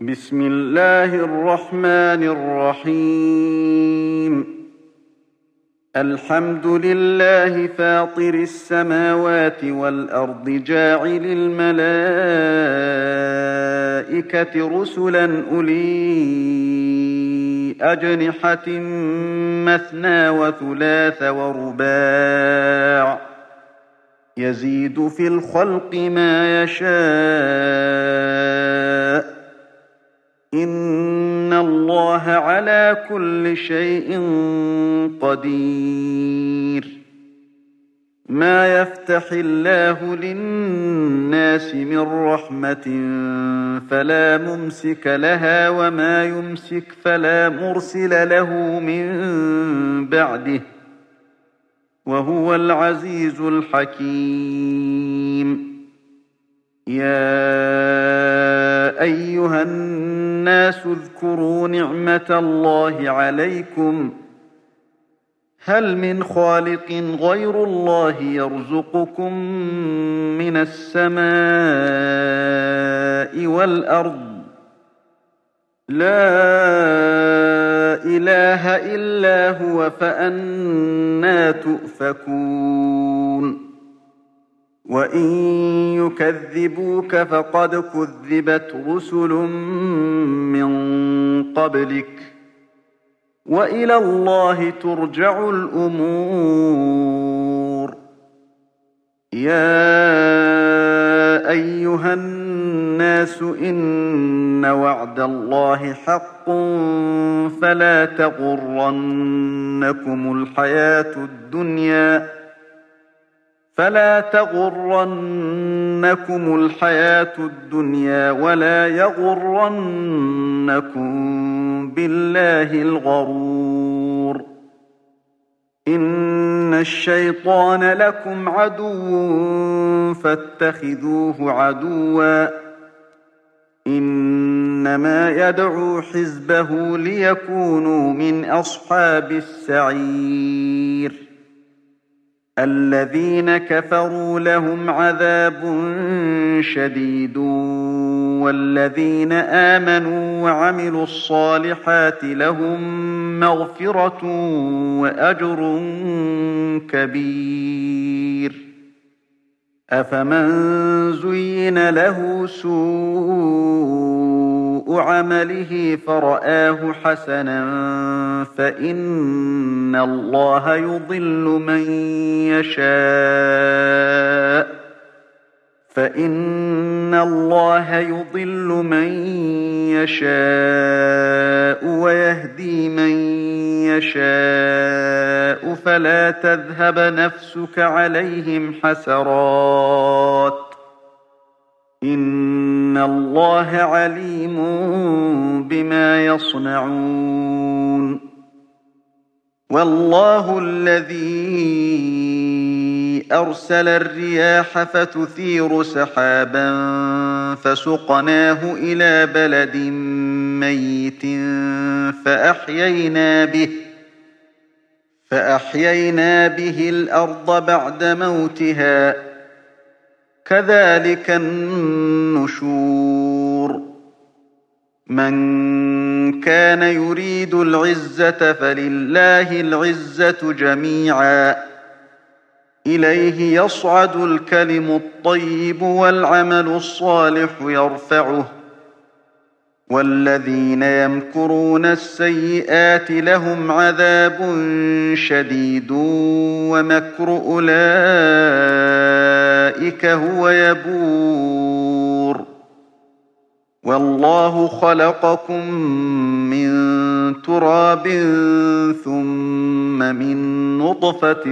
بسم الله الرحمن الرحيم. الحمد لله فاطر السماوات والأرض جاعل الملائكة رسلا أولي أجنحة مثنى وثلاث ورباع يزيد في الخلق ما يشاء إن الله على كل شيء قدير. ما يفتح الله للناس من رحمة فلا ممسك لها وما يمسك فلا مرسل له من بعده وهو العزيز الحكيم. يا أيها الناس اذكروا نعمة الله عليكم هل من خالق غير الله يرزقكم من السماء والأرض لا إله إلا هو فأنى تؤفكون. وإن يكذبوك فقد كذبت رسل من قبلك وإلى الله ترجع الأمور. يا أيها الناس إن وعد الله حق فلا تغرنكم الحياة الدنيا ولا يغرنكم بالله الغرور. إن الشيطان لكم عدو فاتخذوه عدوا إنما يدعو حزبه ليكونوا من أصحاب السعير. الذين كفروا لهم عذاب شديد والذين آمنوا وعملوا الصالحات لهم مغفرة وأجر كبير. أفمن زين له سوء عمله فرآه حسنا فإن الله يضل من يشاء ويهدي من يشاء فلا تذهب نفسك عليهم حسرات إن الله عليم بما يصنعون. والله الذي أرسل الرياح فتثير سحابا فسقناه إلى بلد ميت فأحيينا به الأرض بعد موتها كذلك النشور. من كان يريد العزة فلله العزة جميعا إليه يصعد الكلم الطيب والعمل الصالح يرفعه والذين يمكرون السيئات لهم عذاب شديد ومكر أولئك هو يبور. والله خلقكم من تراب ثم من نطفة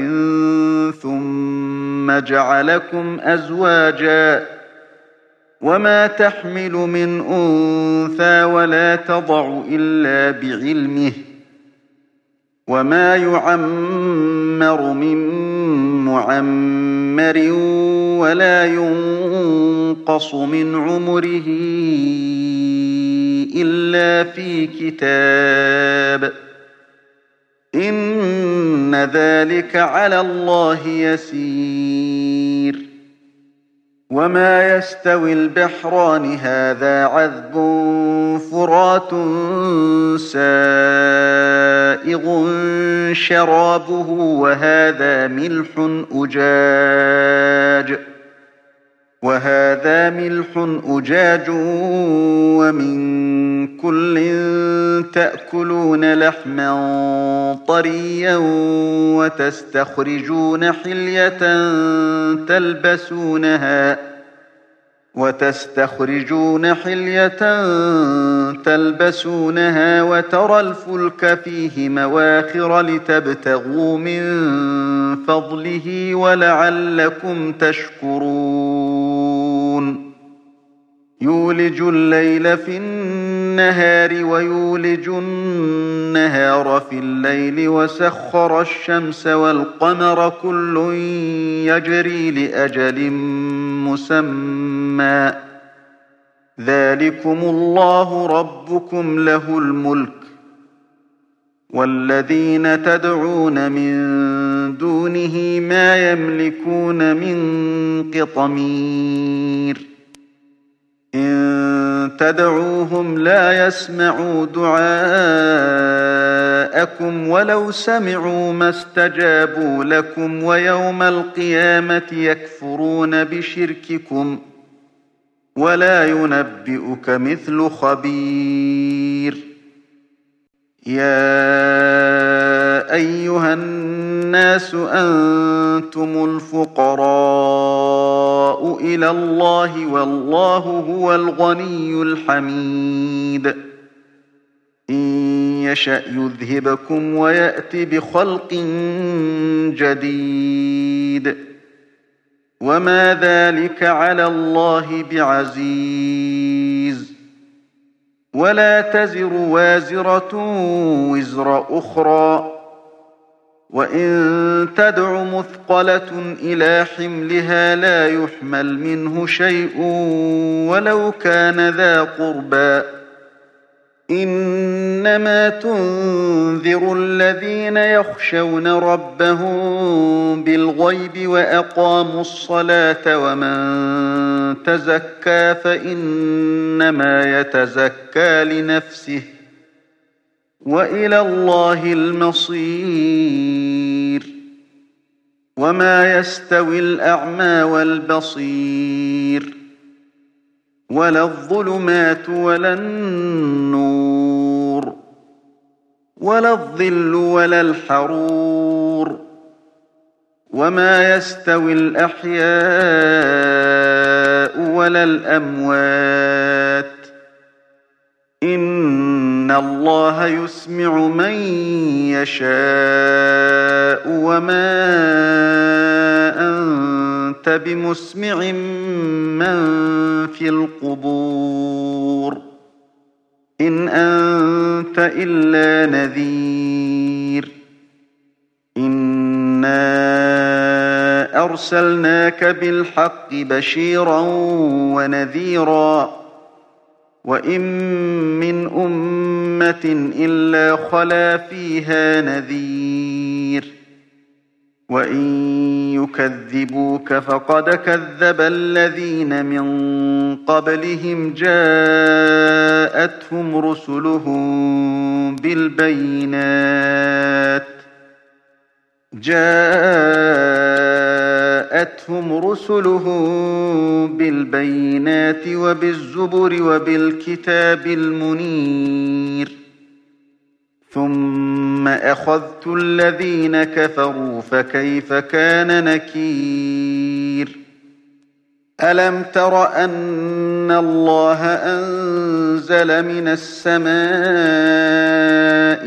ثم جعلكم أزواجا وما تحمل من أنثى ولا تضع إلا بعلمه وما يعمر من معمر ولا ينقص من عمره إلا في كتاب إن ذلك على الله يسير. وما يستوي البحران هذا عذب فرات سائغ شرابه وهذا ملح أجاج ومن كل تأكلون لحما طريا وتستخرجون حلية تلبسونها وترى الفلك فيه مواخر لتبتغوا من فضله ولعلكم تشكرون يولج الليل في النهار ويولج النهار في الليل وسخر الشمس والقمر كل يجري لأجل مسمى ذلكم الله ربكم له الملك والذين تدعون من دونه ما يملكون من قطمير إن تدعوهم لا يسمعوا دعاءكم ولو سمعوا ما استجابوا لكم ويوم القيامة يكفرون بشرككم ولا ينبئك مثل خبير يا أيها الناس أنتم الفقراء إلى الله والله هو الغني الحميد إن يشأ يذهبكم ويأت بخلق جديد وما ذلك على الله بعزيز ولا تزر وازرة وزر أخرى وإن تدع مثقلة إلى حملها لا يحمل منه شيء ولو كان ذا قربى إنما تنذر الذين يخشون ربهم بالغيب وأقاموا الصلاة ومن تزكى فإنما يتزكى لنفسه وإلى الله المصير وما يستوي الأعمى والبصير ولا الظلمات ولا النور ولا الظل ولا الحرور وما يستوي الأحياء ولا الأموات إن الله يسمع من يشاء وما أنت بمسمع من في القبور إن أنت إلا نذير إنا أرسلناك بالحق بشيرا ونذيرا وإن من أمة إلا خلا فيها نذير وإن يكذبوك فقد كذب الذين من قبلهم جاءتهم رسلهم بالبينات وبالزبر وبالكتاب المنير ثم أخذت الذين كفروا فكيف كان نكير ألم تر أن الله أنزل من السماء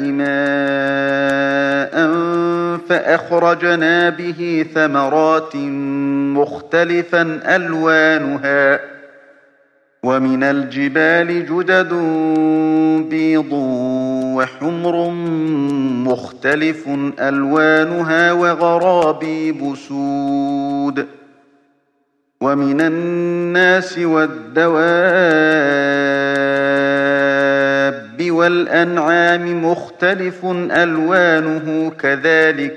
ماء فأخرجنا به ثمرات مختلفا ألوانها ومن الجبال جدد بيض وحمر مختلف ألوانها وغرابيب سود ومن الناس والدواب والأنعام مختلف ألوانه كذلك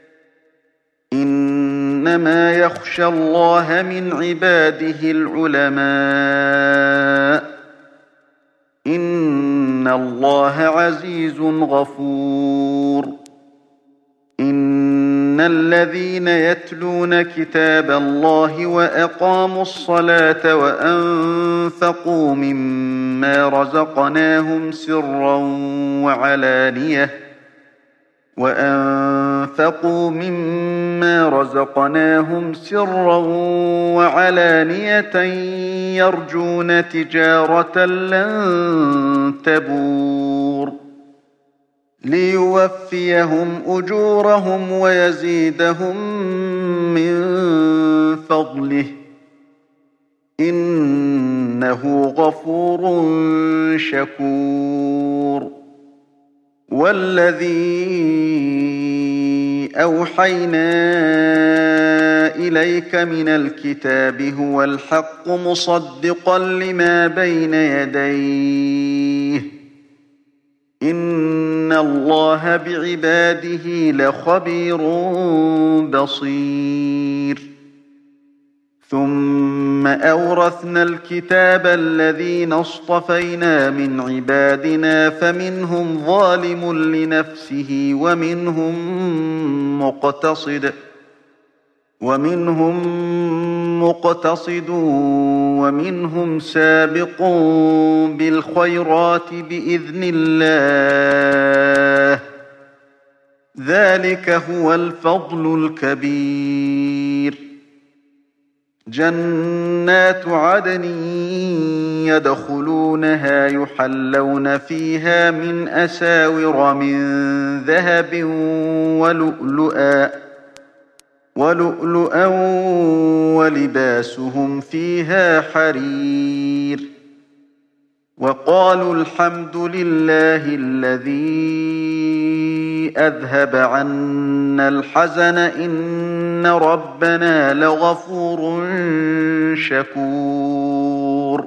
إنما يخشى الله من عباده العلماء إن الله عزيز غفور إن الذين يتلون كتاب الله وأقاموا الصلاة وأنفقوا مما رزقناهم سرا وعلانية يرجون تجارة لن تبور ليوفيهم أجورهم ويزيدهم من فضله إنه غفور شكور والذي أوحينا إليك من الكتاب هو الحق مصدقا لما بين يديه إن الله بعباده لخبير بصير ثم أورثنا الكتاب الذين اصطفينا من عبادنا فمنهم ظالم لنفسه ومنهم مقتصد ومنهم سابق بالخيرات بإذن الله ذلك هو الفضل الكبير جنات عدن يدخلونها يحلون فيها من أساور من ذهب ولؤلؤا ولباسهم فيها حرير وقالوا الحمد لله الذي أذهب عنا الحزن إن ربنا لغفور شكور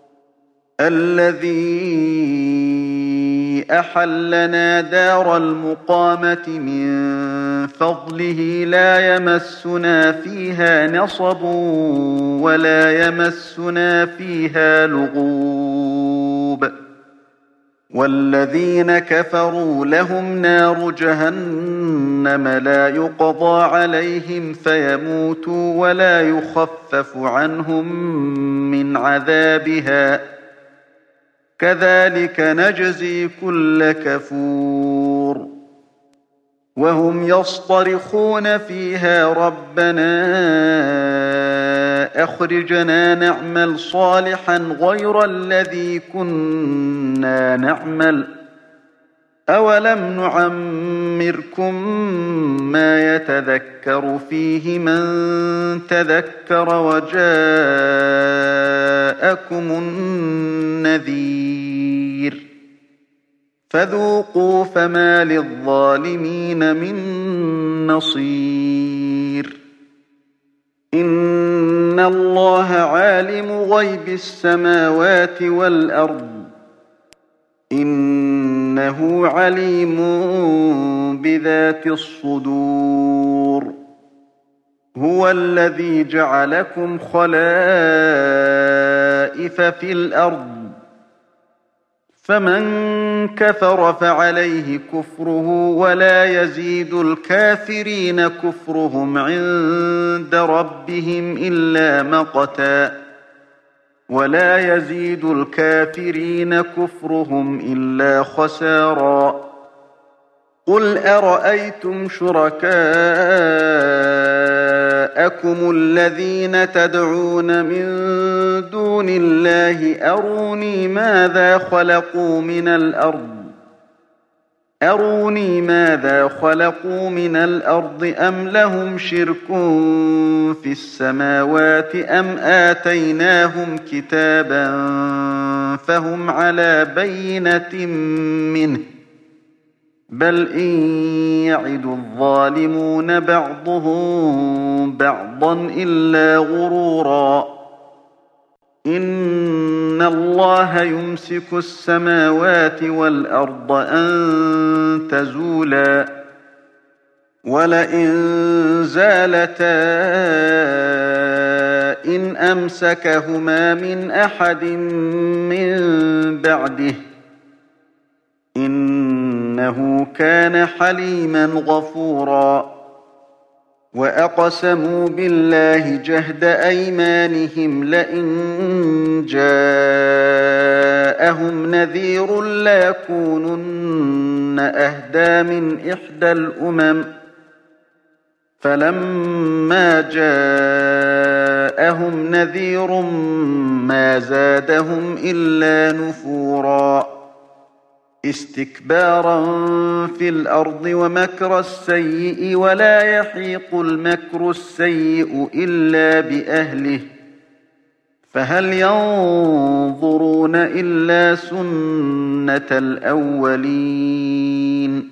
الذي أحلنا دار المقامة من فضله لا يمسنا فيها نصب ولا يمسنا فيها لغوب والذين كفروا لهم نار جهنم لا يقضى عليهم فيموتوا ولا يخفف عنهم من عذابها كذلك نجزي كل كفور وهم يصطرخون فيها ربنا أخرجنا نعمل صالحا غير الذي كنا نعمل أولم نعمركم ما يتذكر فيه من تذكر وجاءكم النذير فذوقوا فما للظالمين من نصير إن الله عالم غيب السماوات والأرض إنه عليم بذات الصدور هو الذي جعلكم خلائف في الأرض فمن كفر فعليه كفره ولا يزيد الكافرين كفرهم عند ربهم إلا مقتا ولا يزيد الكافرين كفرهم إلا خسارا قل أرأيتم شركاءكم الذين تدعون من دون الله أروني ماذا خلقوا من الأرض أم لهم شرك في السماوات أم آتيناهم كتابا فهم على بينة منه بل إن يعد الظالمون بعضهم بعضا إلا غرورا إن الله يمسك السماوات والأرض أن تزولا ولئن زالتا إن أمسكهما من أحد من بعده إنه كان حليما غفورا وأقسموا بالله جهد أيمانهم لئن جاءهم نذير ليكونن أهدى من إحدى الأمم فلما جاءهم نذير ما زادهم إلا نفورا استكبارا في الأرض ومكر السيء ولا يحيق المكر السيء إلا بأهله فهل ينظرون إلا سنة الأولين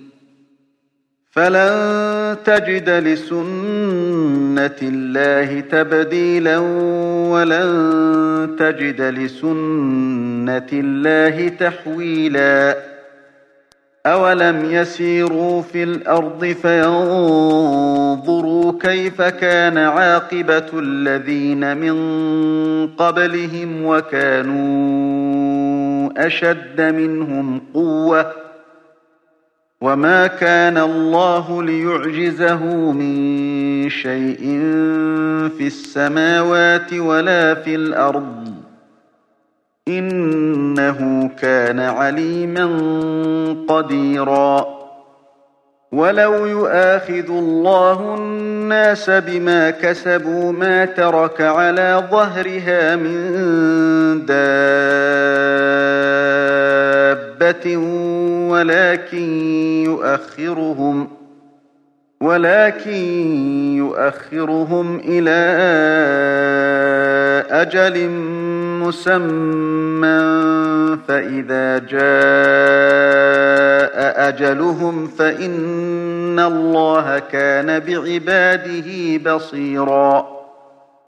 فلن تجد لسنة الله تبديلا ولن تجد لسنة الله تحويلا أولم يسيروا في الأرض فينظروا كيف كان عاقبة الذين من قبلهم وكانوا أشد منهم قوة وما كان الله ليعجزه من شيء في السماوات ولا في الأرض إنه كان عليما قديرا ولو يؤاخذ الله الناس بما كسبوا ما ترك على ظهرها من دابة ولكن يؤخرهم إلى أجل مسمى فإذا جاء أجلهم فإن الله كان بعباده بصيرا